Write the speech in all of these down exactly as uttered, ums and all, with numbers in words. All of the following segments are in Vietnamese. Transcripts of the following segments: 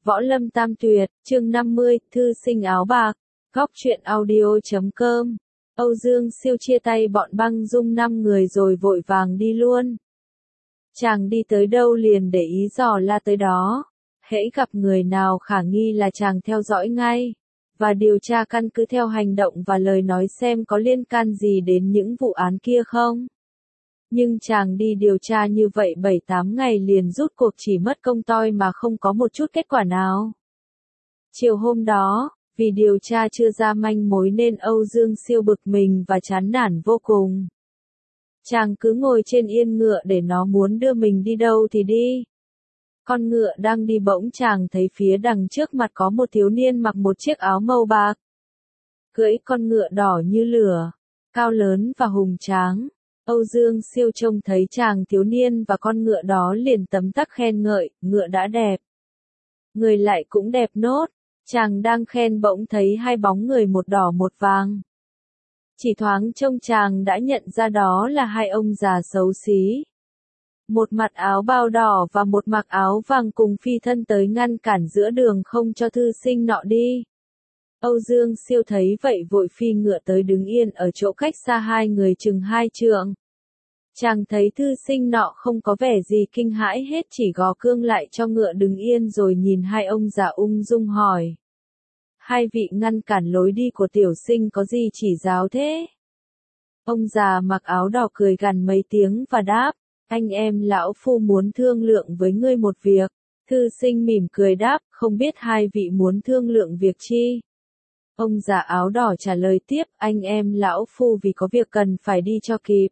Võ Lâm Tam Tuyệt, chương năm mươi, Thư sinh áo bạc, góc truyện audio chấm com. Âu Dương Siêu chia tay bọn băng dung năm người rồi vội vàng đi luôn. Chàng đi tới đâu liền để ý dò la tới đó. Hễ gặp người nào khả nghi là chàng theo dõi ngay, và điều tra căn cứ theo hành động và lời nói xem có liên can gì đến những vụ án kia không. Nhưng chàng đi điều tra như vậy bảy tám ngày liền rút cuộc chỉ mất công toi mà không có một chút kết quả nào. Chiều hôm đó, vì điều tra chưa ra manh mối nên Âu Dương Siêu bực mình và chán nản vô cùng. Chàng cứ ngồi trên yên ngựa để nó muốn đưa mình đi đâu thì đi. Con ngựa đang đi bỗng chàng thấy phía đằng trước mặt có một thiếu niên mặc một chiếc áo màu bạc. Cưỡi con ngựa đỏ như lửa, cao lớn và hùng tráng. Âu Dương Siêu trông thấy chàng thiếu niên và con ngựa đó liền tấm tắc khen ngợi, ngựa đã đẹp. Người lại cũng đẹp nốt, chàng đang khen bỗng thấy hai bóng người một đỏ một vàng. Chỉ thoáng trông chàng đã nhận ra đó là hai ông già xấu xí. Một mặc áo bao đỏ và một mặc áo vàng cùng phi thân tới ngăn cản giữa đường không cho thư sinh nọ đi. Âu Dương Siêu thấy vậy vội phi ngựa tới đứng yên ở chỗ cách xa hai người chừng hai trượng. Chàng thấy thư sinh nọ không có vẻ gì kinh hãi hết, chỉ gò cương lại cho ngựa đứng yên rồi nhìn hai ông già ung dung hỏi. Hai vị ngăn cản lối đi của tiểu sinh có gì chỉ giáo thế? Ông già mặc áo đỏ cười gằn mấy tiếng và đáp, anh em lão phu muốn thương lượng với ngươi một việc. Thư sinh mỉm cười đáp, không biết hai vị muốn thương lượng việc chi? Ông già áo đỏ trả lời tiếp, anh em lão phu vì có việc cần phải đi cho kịp,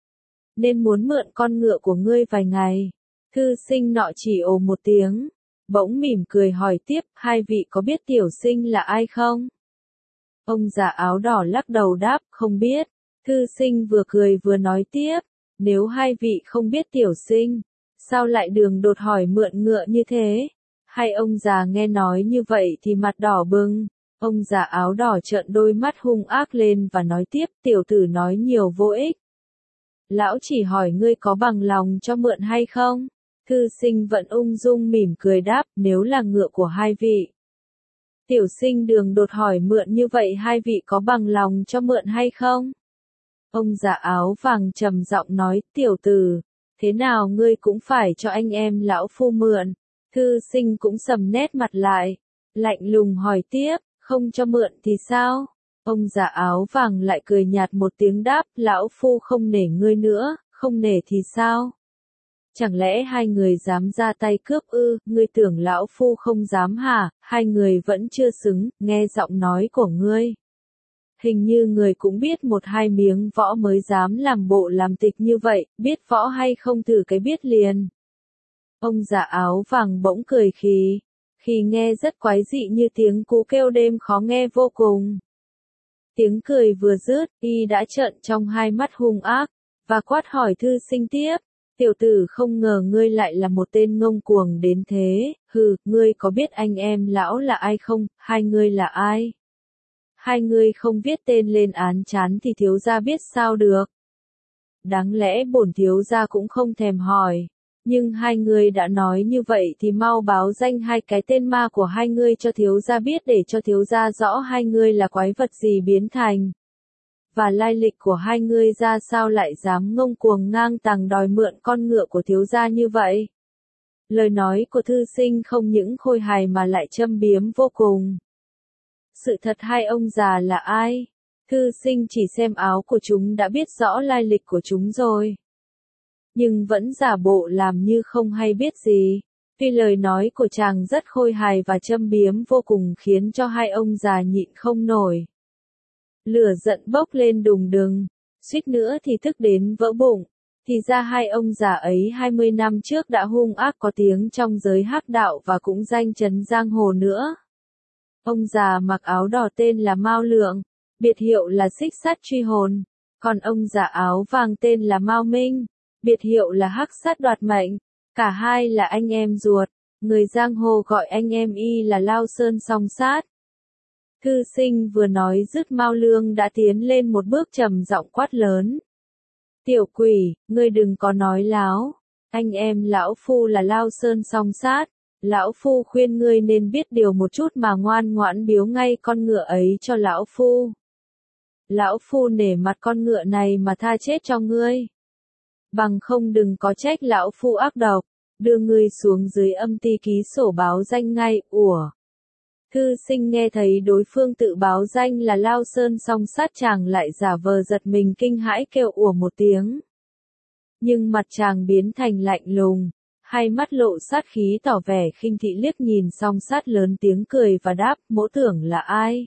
nên muốn mượn con ngựa của ngươi vài ngày. Thư sinh nọ chỉ ồ một tiếng, bỗng mỉm cười hỏi tiếp, hai vị có biết tiểu sinh là ai không? Ông già áo đỏ lắc đầu đáp, không biết. Thư sinh vừa cười vừa nói tiếp, nếu hai vị không biết tiểu sinh, sao lại đường đột hỏi mượn ngựa như thế? Hai ông già nghe nói như vậy thì mặt đỏ bừng. Ông già áo đỏ trợn đôi mắt hung ác lên và nói tiếp, tiểu tử nói nhiều vô ích. Lão chỉ hỏi ngươi có bằng lòng cho mượn hay không? Thư sinh vẫn ung dung mỉm cười đáp, nếu là ngựa của hai vị. Tiểu sinh đường đột hỏi mượn như vậy hai vị có bằng lòng cho mượn hay không? Ông già áo vàng trầm giọng nói, tiểu tử, thế nào ngươi cũng phải cho anh em lão phu mượn. Thư sinh cũng sầm nét mặt lại, lạnh lùng hỏi tiếp, không cho mượn thì sao? Ông già áo vàng lại cười nhạt một tiếng đáp, lão phu không nể ngươi nữa, không nể thì sao? Chẳng lẽ hai người dám ra tay cướp ư, ngươi tưởng lão phu không dám hả? Hai người vẫn chưa xứng, nghe giọng nói của ngươi. Hình như người cũng biết một hai miếng võ mới dám làm bộ làm tịch như vậy, biết võ hay không thử cái biết liền. Ông già áo vàng bỗng cười khì, khi nghe rất quái dị như tiếng cú kêu đêm khó nghe vô cùng. Tiếng cười vừa dứt, y đã trợn trong hai mắt hung ác, và quát hỏi thư sinh tiếp, tiểu tử không ngờ ngươi lại là một tên ngông cuồng đến thế, hừ, ngươi có biết anh em lão là ai không, hai ngươi là ai? Hai ngươi không viết tên lên án chán thì thiếu gia biết sao được. Đáng lẽ bổn thiếu gia cũng không thèm hỏi. Nhưng hai người đã nói như vậy thì mau báo danh hai cái tên ma của hai người cho thiếu gia biết để cho thiếu gia rõ hai người là quái vật gì biến thành. Và lai lịch của hai người ra sao lại dám ngông cuồng ngang tàng đòi mượn con ngựa của thiếu gia như vậy. Lời nói của thư sinh không những khôi hài mà lại châm biếm vô cùng. Sự thật hai ông già là ai? Thư sinh chỉ xem áo của chúng đã biết rõ lai lịch của chúng rồi. Nhưng vẫn giả bộ làm như không hay biết gì. Tuy lời nói của chàng rất khôi hài và châm biếm vô cùng khiến cho hai ông già nhịn không nổi. Lửa giận bốc lên đùng đùng, suýt nữa thì tức đến vỡ bụng. Thì ra hai ông già ấy hai mươi năm trước đã hung ác có tiếng trong giới hắc đạo và cũng danh chấn giang hồ nữa. Ông già mặc áo đỏ tên là Mao Lượng, biệt hiệu là Xích Sắt Truy Hồn. Còn ông già áo vàng tên là Mao Minh, biệt hiệu là Hắc Sát Đoạt Mệnh. Cả hai là anh em ruột, người giang hồ gọi anh em y là Lao Sơn Song Sát. Thư sinh vừa nói dứt, Mao Lương đã tiến lên một bước trầm giọng quát lớn. Tiểu quỷ, ngươi đừng có nói láo, anh em lão phu là Lao Sơn Song Sát, Lão phu khuyên ngươi nên biết điều một chút mà ngoan ngoãn biếu ngay con ngựa ấy cho lão phu. Lão phu nể mặt con ngựa này mà tha chết cho ngươi. Bằng không đừng có trách lão phu ác độc, đưa ngươi xuống dưới âm ty ký sổ báo danh ngay. Ủa? Thư sinh nghe thấy đối phương tự báo danh là Lao Sơn song sát, chàng lại giả vờ giật mình kinh hãi kêu ủa một tiếng. Nhưng mặt chàng biến thành lạnh lùng, hai mắt lộ sát khí tỏ vẻ khinh thị liếc nhìn song sát, lớn tiếng cười và đáp, mỗ tưởng là ai?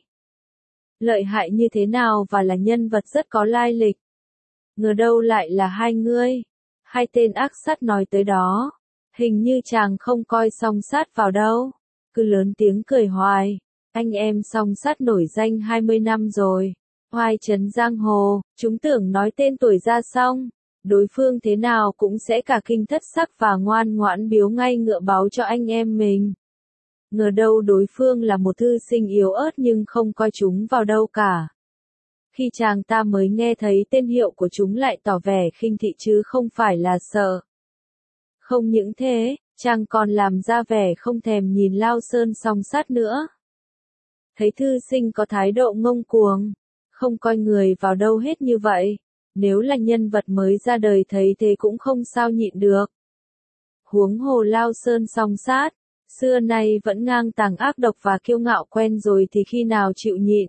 Lợi hại như thế nào và là nhân vật rất có lai lịch. Ngờ đâu lại là hai ngươi. Hai tên ác sát nói tới đó. Hình như chàng không coi song sát vào đâu. Cứ lớn tiếng cười hoài. Anh em song sát nổi danh hai mươi năm rồi. Hoài trấn giang hồ, chúng tưởng nói tên tuổi ra xong. Đối phương thế nào cũng sẽ cả kinh thất sắc và ngoan ngoãn biếu ngay ngựa báo cho anh em mình. Ngờ đâu đối phương là một thư sinh yếu ớt nhưng không coi chúng vào đâu cả. Khi chàng ta mới nghe thấy tên hiệu của chúng lại tỏ vẻ khinh thị chứ không phải là sợ. Không những thế, chàng còn làm ra vẻ không thèm nhìn Lao Sơn song sát nữa. Thấy thư sinh có thái độ ngông cuồng, không coi người vào đâu hết như vậy, nếu là nhân vật mới ra đời thấy thế cũng không sao nhịn được. Huống hồ Lao Sơn song sát, xưa nay vẫn ngang tàng ác độc và kiêu ngạo quen rồi thì khi nào chịu nhịn.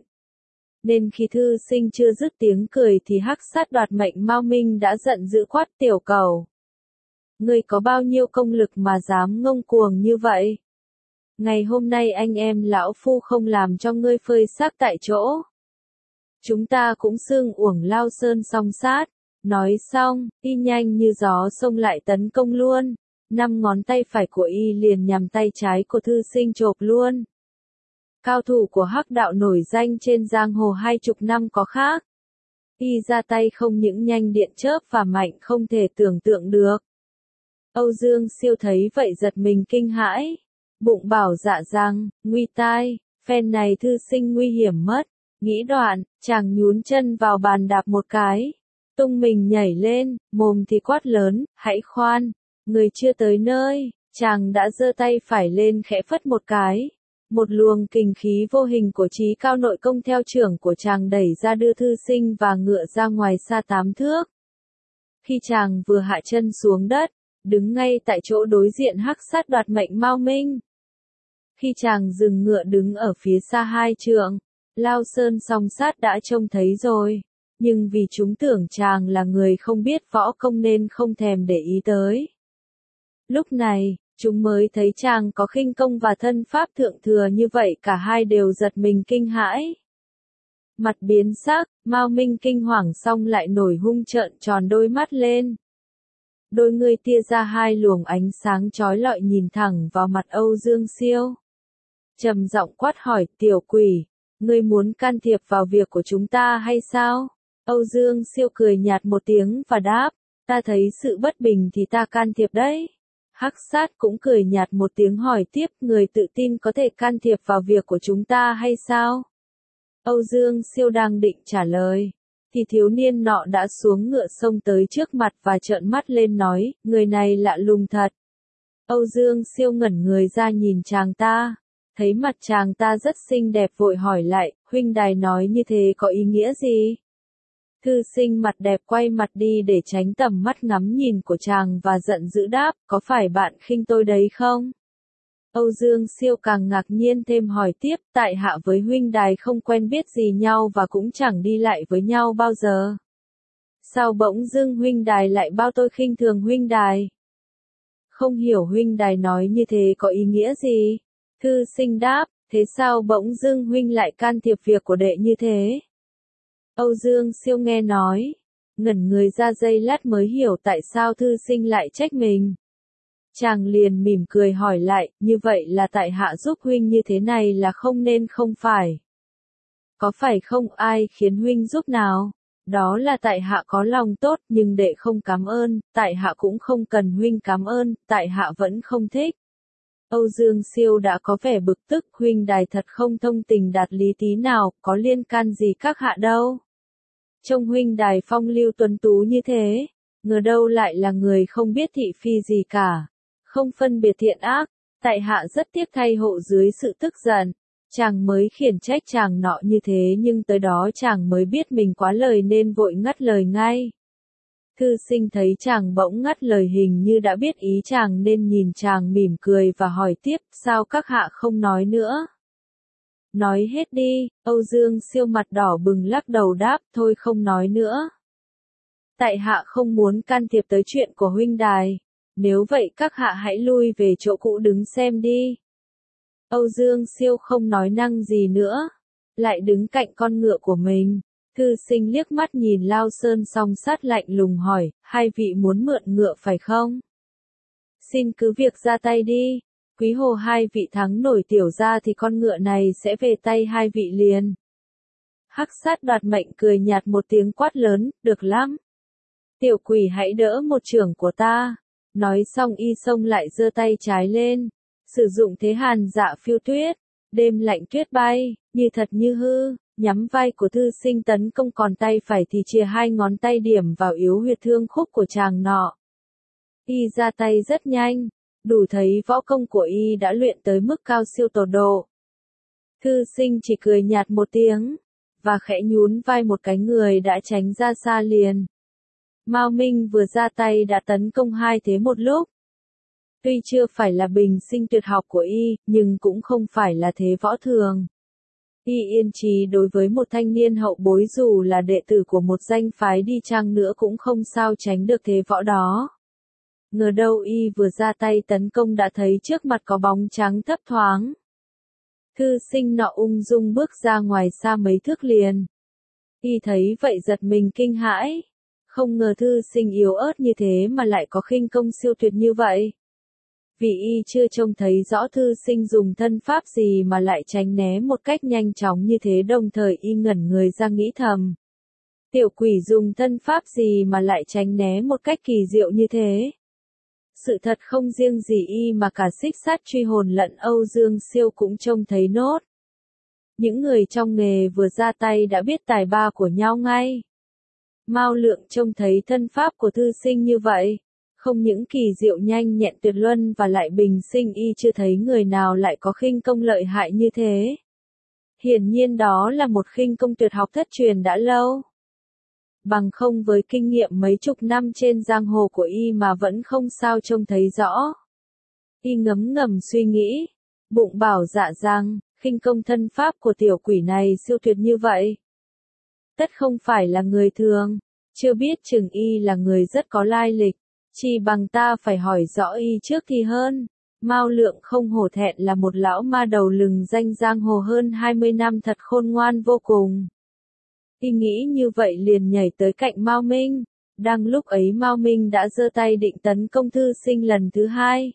Nên khi thư sinh chưa dứt tiếng cười thì hắc sát đoạt mệnh Mao Minh đã giận dữ quát, tiểu cầu. Ngươi có bao nhiêu công lực mà dám ngông cuồng như vậy? Ngày hôm nay anh em lão phu không làm cho ngươi phơi xác tại chỗ. Chúng ta cũng xưng uổng Lao Sơn song sát. Nói xong, y nhanh như gió xông lại tấn công luôn. Năm ngón tay phải của y liền nhằm tay trái của thư sinh chộp luôn. Cao thủ của hắc đạo nổi danh trên giang hồ hai chục năm có khác. Y ra tay không những nhanh điện chớp và mạnh không thể tưởng tượng được. Âu Dương Siêu thấy vậy giật mình kinh hãi. Bụng bảo dạ rằng, nguy tai, phen này thư sinh nguy hiểm mất. Nghĩ đoạn, chàng nhún chân vào bàn đạp một cái. Tung mình nhảy lên, mồm thì quát lớn, hãy khoan. Người chưa tới nơi, chàng đã giơ tay phải lên khẽ phất một cái. Một luồng kình khí vô hình của trí cao nội công theo trưởng của chàng đẩy ra đưa thư sinh và ngựa ra ngoài xa tám thước. Khi chàng vừa hạ chân xuống đất, đứng ngay tại chỗ đối diện hắc sát đoạt mệnh Mao Minh. Khi chàng dừng ngựa đứng ở phía xa hai trượng, Lao Sơn song sát đã trông thấy rồi. Nhưng vì chúng tưởng chàng là người không biết võ công nên không thèm để ý tới. Lúc này, chúng mới thấy chàng có khinh công và thân pháp thượng thừa như vậy, cả hai đều giật mình kinh hãi. Mặt biến sắc, Mao Minh kinh hoàng xong lại nổi hung trợn tròn đôi mắt lên. Đôi người tia ra hai luồng ánh sáng chói lọi nhìn thẳng vào mặt Âu Dương Siêu. Trầm giọng quát hỏi, tiểu quỷ, ngươi muốn can thiệp vào việc của chúng ta hay sao? Âu Dương Siêu cười nhạt một tiếng và đáp, ta thấy sự bất bình thì ta can thiệp đấy. Hắc sát cũng cười nhạt một tiếng hỏi tiếp, người tự tin có thể can thiệp vào việc của chúng ta hay sao? Âu Dương Siêu đang định trả lời, thì thiếu niên nọ đã xuống ngựa xông tới trước mặt và trợn mắt lên nói, người này lạ lùng thật. Âu Dương Siêu ngẩn người ra nhìn chàng ta, thấy mặt chàng ta rất xinh đẹp vội hỏi lại, huynh đài nói như thế có ý nghĩa gì? Thư sinh mặt đẹp quay mặt đi để tránh tầm mắt ngắm nhìn của chàng và giận dữ đáp, có phải bạn khinh tôi đấy không? Âu Dương Siêu càng ngạc nhiên thêm hỏi tiếp, tại hạ với huynh đài không quen biết gì nhau và cũng chẳng đi lại với nhau bao giờ. Sao bỗng dưng huynh đài lại bao tôi khinh thường huynh đài? Không hiểu huynh đài nói như thế có ý nghĩa gì? Thư sinh đáp, thế sao bỗng dưng huynh lại can thiệp việc của đệ như thế? Âu Dương Siêu nghe nói, ngẩn người ra giây lát mới hiểu tại sao thư sinh lại trách mình. Chàng liền mỉm cười hỏi lại, như vậy là tại hạ giúp huynh như thế này là không nên không phải? Có phải không, ai khiến huynh giúp nào? Đó là tại hạ có lòng tốt, nhưng đệ không cảm ơn, tại hạ cũng không cần huynh cảm ơn, tại hạ vẫn không thích. Âu Dương Siêu đã có vẻ bực tức, huynh đài thật không thông tình đạt lý tí nào, có liên can gì các hạ đâu. Trông huynh đài phong lưu tuấn tú như thế, ngờ đâu lại là người không biết thị phi gì cả, không phân biệt thiện ác, Tại hạ rất tiếc thay hộ dưới sự tức giận. Chàng mới khiển trách chàng nọ như thế nhưng tới đó chàng mới biết mình quá lời nên vội ngắt lời ngay. Thư sinh thấy chàng bỗng ngắt lời hình như đã biết ý chàng nên nhìn chàng mỉm cười và hỏi tiếp, sao các hạ không nói nữa? Nói hết đi, Âu Dương Siêu mặt đỏ bừng lắc đầu đáp, thôi không nói nữa. Tại hạ không muốn can thiệp tới chuyện của huynh đài, nếu vậy các hạ hãy lui về chỗ cũ đứng xem đi. Âu Dương Siêu không nói năng gì nữa, lại đứng cạnh con ngựa của mình. Thư sinh liếc mắt nhìn Lao Sơn song sát lạnh lùng hỏi, hai vị muốn mượn ngựa phải không? Xin cứ việc ra tay đi, quý hồ hai vị thắng nổi tiểu gia thì con ngựa này sẽ về tay hai vị liền. Hắc sát đoạt mệnh cười nhạt một tiếng quát lớn, được lắm. Tiểu quỷ hãy đỡ một chưởng của ta. Nói xong y xông lại giơ tay trái lên, sử dụng thế hàn dạ phiêu tuyết, đêm lạnh tuyết bay, như thật như hư. Nhắm vai của thư sinh tấn công, còn tay phải thì chìa hai ngón tay điểm vào yếu huyệt thương khúc của chàng nọ. Y ra tay rất nhanh, đủ thấy võ công của y đã luyện tới mức cao siêu tột độ. Thư sinh chỉ cười nhạt một tiếng, và khẽ nhún vai một cái người đã tránh ra xa liền. Mao Minh vừa ra tay đã tấn công hai thế một lúc. Tuy chưa phải là bình sinh tuyệt học của y, nhưng cũng không phải là thế võ thường. Y yên trí đối với một thanh niên hậu bối dù là đệ tử của một danh phái đi chăng nữa cũng không sao tránh được thế võ đó. Ngờ đâu y vừa ra tay tấn công đã thấy trước mặt có bóng trắng thấp thoáng. Thư sinh nọ ung dung bước ra ngoài xa mấy thước liền. Y thấy vậy giật mình kinh hãi. Không ngờ thư sinh yếu ớt như thế mà lại có khinh công siêu tuyệt như vậy. Vì y chưa trông thấy rõ thư sinh dùng thân pháp gì mà lại tránh né một cách nhanh chóng như thế, đồng thời y ngẩn người ra nghĩ thầm. Tiểu quỷ dùng thân pháp gì mà lại tránh né một cách kỳ diệu như thế. Sự thật không riêng gì y mà cả xích sát truy hồn lẫn Âu Dương Siêu cũng trông thấy nốt. Những người trong nghề vừa ra tay đã biết tài ba của nhau ngay. Mao Lượng trông thấy thân pháp của thư sinh như vậy. Không những kỳ diệu nhanh nhẹn tuyệt luân và lại bình sinh y chưa thấy người nào lại có khinh công lợi hại như thế. Hiển nhiên đó là một khinh công tuyệt học thất truyền đã lâu. Bằng không với kinh nghiệm mấy chục năm trên giang hồ của y mà vẫn không sao trông thấy rõ. Y ngấm ngầm suy nghĩ, bụng bảo dạ rằng, khinh công thân pháp của tiểu quỷ này siêu tuyệt như vậy. Tất không phải là người thường, chưa biết chừng y là người rất có lai lịch. Chỉ bằng ta phải hỏi rõ y trước thì hơn. Mao Lượng không hổ thẹn là một lão ma đầu lừng danh giang hồ hơn hai mươi năm, thật khôn ngoan vô cùng. Y nghĩ như vậy liền nhảy tới cạnh Mao Minh. Đang lúc ấy Mao Minh đã giơ tay định tấn công thư sinh lần thứ hai.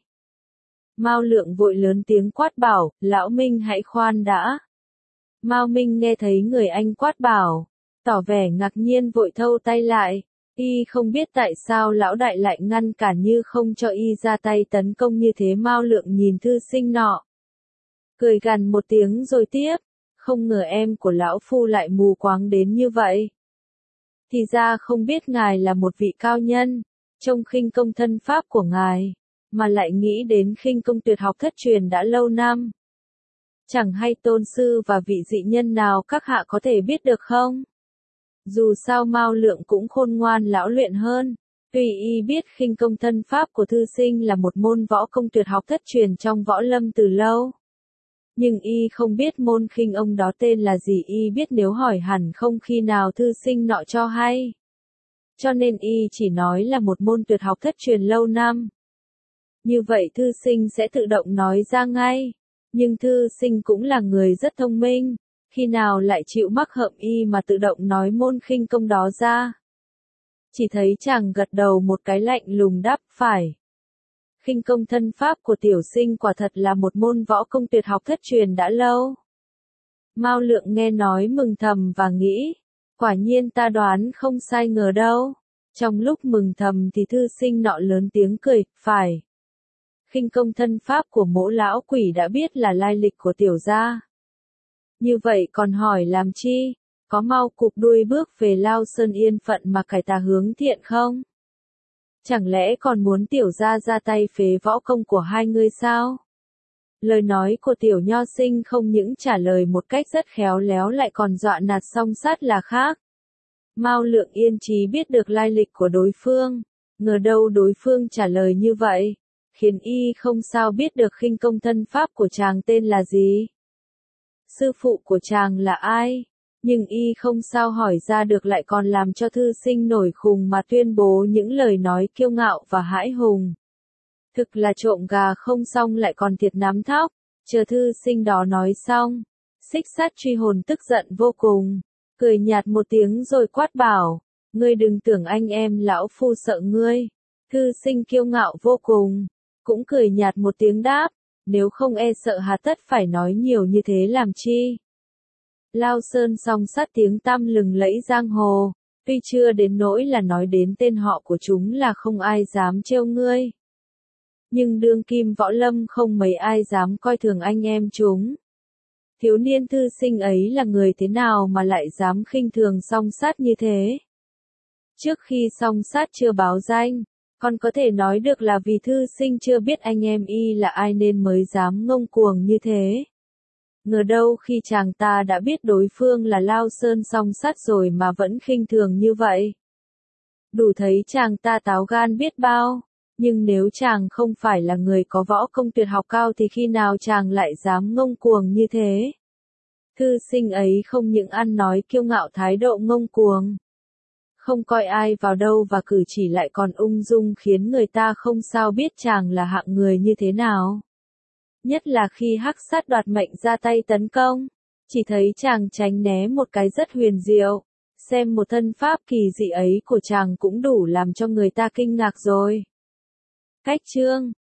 Mao Lượng vội lớn tiếng quát bảo, lão Minh hãy khoan đã. Mao Minh nghe thấy người anh quát bảo, tỏ vẻ ngạc nhiên vội thâu tay lại. Y không biết tại sao lão đại lại ngăn cản như không cho y ra tay tấn công như thế. Mao Lượng nhìn thư sinh nọ, cười gằn một tiếng rồi tiếp, không ngờ em của lão phu lại mù quáng đến như vậy. Thì ra không biết ngài là một vị cao nhân, trong khinh công thân pháp của ngài, mà lại nghĩ đến khinh công tuyệt học thất truyền đã lâu năm. Chẳng hay tôn sư và vị dị nhân nào các hạ có thể biết được không? Dù sao Mao Lượng cũng khôn ngoan lão luyện hơn, tuy y biết khinh công thân pháp của thư sinh là một môn võ công tuyệt học thất truyền trong võ lâm từ lâu. Nhưng y không biết môn khinh ông đó tên là gì, y biết nếu hỏi hẳn không khi nào thư sinh nọ cho hay. Cho nên y chỉ nói là một môn tuyệt học thất truyền lâu năm. Như vậy thư sinh sẽ tự động nói ra ngay. Nhưng thư sinh cũng là người rất thông minh. Khi nào lại chịu mắc hợm y mà tự động nói môn khinh công đó ra. Chỉ thấy chàng gật đầu một cái lạnh lùng đáp phải. Khinh công thân pháp của tiểu sinh quả thật là một môn võ công tuyệt học thất truyền đã lâu. Mao Lượng nghe nói mừng thầm và nghĩ, quả nhiên ta đoán không sai ngờ đâu. Trong lúc mừng thầm thì thư sinh nọ lớn tiếng cười, phải. Khinh công thân pháp của mỗ lão quỷ đã biết là lai lịch của tiểu gia. Như vậy còn hỏi làm chi, có mau cụp đuôi bước về Lao Sơn yên phận mà cải tà hướng thiện không? Chẳng lẽ còn muốn tiểu gia ra tay phế võ công của hai ngươi sao? Lời nói của tiểu nho sinh không những trả lời một cách rất khéo léo lại còn dọa nạt Song Sát là khác. Mao Lượng Yên Chí biết được lai lịch của đối phương, ngờ đâu đối phương trả lời như vậy, khiến y không sao biết được khinh công thân pháp của chàng tên là gì. Sư phụ của chàng là ai? Nhưng y không sao hỏi ra được lại còn làm cho thư sinh nổi khùng mà tuyên bố những lời nói kiêu ngạo và hãi hùng. Thực là trộm gà không xong lại còn thiệt nắm thóc, chờ thư sinh đó nói xong. Xích Sát truy hồn tức giận vô cùng, cười nhạt một tiếng rồi quát bảo, ngươi đừng tưởng anh em lão phu sợ ngươi. Thư sinh kiêu ngạo vô cùng, cũng cười nhạt một tiếng đáp, nếu không e sợ hà tất phải nói nhiều như thế làm chi. Lao Sơn Song Sát tiếng tăm lừng lẫy giang hồ, tuy chưa đến nỗi là nói đến tên họ của chúng là không ai dám trêu ngươi. Nhưng đương kim võ lâm không mấy ai dám coi thường anh em chúng. Thiếu niên thư sinh ấy là người thế nào mà lại dám khinh thường Song Sát như thế? Trước khi Song Sát chưa báo danh, còn có thể nói được là vì thư sinh chưa biết anh em y là ai nên mới dám ngông cuồng như thế. Ngờ đâu khi chàng ta đã biết đối phương là Lao Sơn Song Sát rồi mà vẫn khinh thường như vậy. Đủ thấy chàng ta táo gan biết bao, nhưng nếu chàng không phải là người có võ công tuyệt học cao thì khi nào chàng lại dám ngông cuồng như thế. Thư sinh ấy không những ăn nói kiêu ngạo thái độ ngông cuồng, không coi ai vào đâu và cử chỉ lại còn ung dung khiến người ta không sao biết chàng là hạng người như thế nào. Nhất là khi Hắc Sát đoạt mệnh ra tay tấn công, chỉ thấy chàng tránh né một cái rất huyền diệu, xem một thân pháp kỳ dị ấy của chàng cũng đủ làm cho người ta kinh ngạc rồi. Cách chương